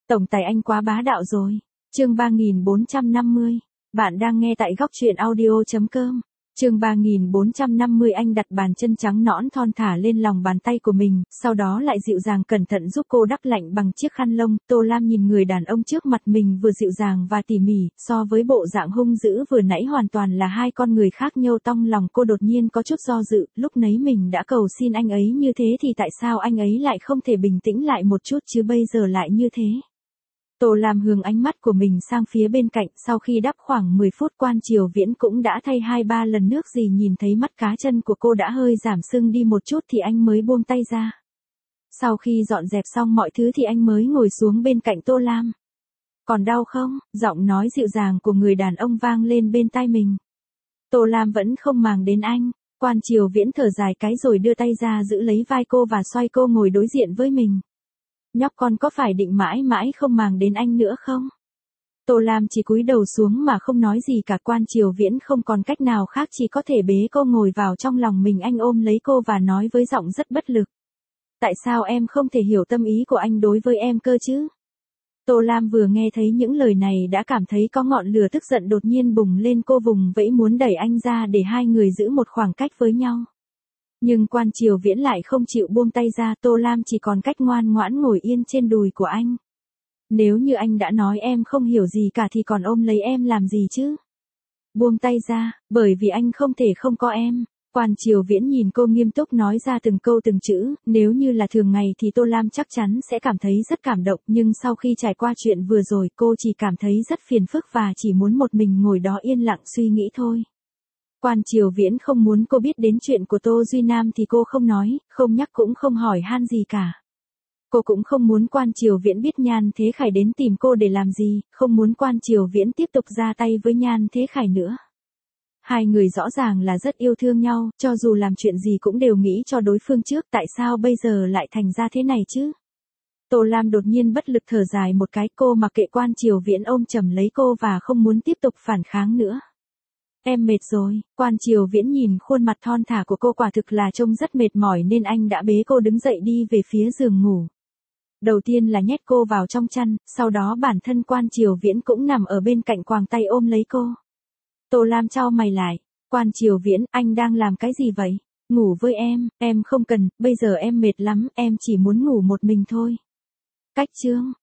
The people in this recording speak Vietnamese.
Tổng tài anh quá bá đạo rồi. Chương 3450. Bạn đang nghe tại góc truyện audio.com. Chương 3450. Anh đặt bàn chân trắng nõn thon thả lên lòng bàn tay của mình, sau đó lại dịu dàng cẩn thận giúp cô đắp lạnh bằng chiếc khăn lông. Tô Lam nhìn người đàn ông trước mặt mình vừa dịu dàng và tỉ mỉ, so với bộ dạng hung dữ vừa nãy hoàn toàn là hai con người khác nhau. Trong lòng cô đột nhiên có chút do dự, lúc nãy mình đã cầu xin anh ấy như thế thì tại sao anh ấy lại không thể bình tĩnh lại một chút chứ bây giờ lại như thế. Tô Lam hướng ánh mắt của mình sang phía bên cạnh, sau khi đắp khoảng 10 phút Quan Triều Viễn cũng đã thay 2-3 lần nước gì, nhìn thấy mắt cá chân của cô đã hơi giảm sưng đi một chút thì anh mới buông tay ra. Sau khi dọn dẹp xong mọi thứ thì anh mới ngồi xuống bên cạnh Tô Lam. Còn đau không? Giọng nói dịu dàng của người đàn ông vang lên bên tai mình. Tô Lam vẫn không màng đến anh. Quan Triều Viễn thở dài cái rồi đưa tay ra giữ lấy vai cô và xoay cô ngồi đối diện với mình. Nhóc con có phải định mãi mãi không màng đến anh nữa không? Tô Lam chỉ cúi đầu xuống mà không nói gì cả. Quan Triều Viễn không còn cách nào khác, chỉ có thể bế cô ngồi vào trong lòng mình. Anh ôm lấy cô và nói với giọng rất bất lực. Tại sao em không thể hiểu tâm ý của anh đối với em cơ chứ? Tô Lam vừa nghe thấy những lời này đã cảm thấy có ngọn lửa tức giận đột nhiên bùng lên. Cô vùng vẫy muốn đẩy anh ra để hai người giữ một khoảng cách với nhau. Nhưng Quan Triều Viễn lại không chịu buông tay ra. Tô Lam chỉ còn cách ngoan ngoãn ngồi yên trên đùi của anh. Nếu như anh đã nói em không hiểu gì cả thì còn ôm lấy em làm gì chứ? Buông tay ra, bởi vì anh không thể không có em. Quan Triều Viễn nhìn cô nghiêm túc nói ra từng câu từng chữ. Nếu như là thường ngày thì Tô Lam chắc chắn sẽ cảm thấy rất cảm động. Nhưng sau khi trải qua chuyện vừa rồi cô chỉ cảm thấy rất phiền phức và chỉ muốn một mình ngồi đó yên lặng suy nghĩ thôi. Quan Triều Viễn không muốn cô biết đến chuyện của Tô Duy Nam thì cô không nói, không nhắc cũng không hỏi han gì cả. Cô cũng không muốn Quan Triều Viễn biết Nhan Thế Khải đến tìm cô để làm gì, không muốn Quan Triều Viễn tiếp tục ra tay với Nhan Thế Khải nữa. Hai người rõ ràng là rất yêu thương nhau, cho dù làm chuyện gì cũng đều nghĩ cho đối phương trước, tại sao bây giờ lại thành ra thế này chứ? Tô Lam đột nhiên bất lực thở dài một cái, cô mặc kệ Quan Triều Viễn ôm chầm lấy cô và không muốn tiếp tục phản kháng nữa. Em mệt rồi. Quan Triều Viễn nhìn khuôn mặt thon thả của cô quả thực là trông rất mệt mỏi nên anh đã bế cô đứng dậy đi về phía giường ngủ. Đầu tiên là nhét cô vào trong chăn, sau đó bản thân Quan Triều Viễn cũng nằm ở bên cạnh quàng tay ôm lấy cô. Tô Lam chau mày lại. Quan Triều Viễn, anh đang làm cái gì vậy? Ngủ với em không cần, bây giờ em mệt lắm, em chỉ muốn ngủ một mình thôi. Cách chương.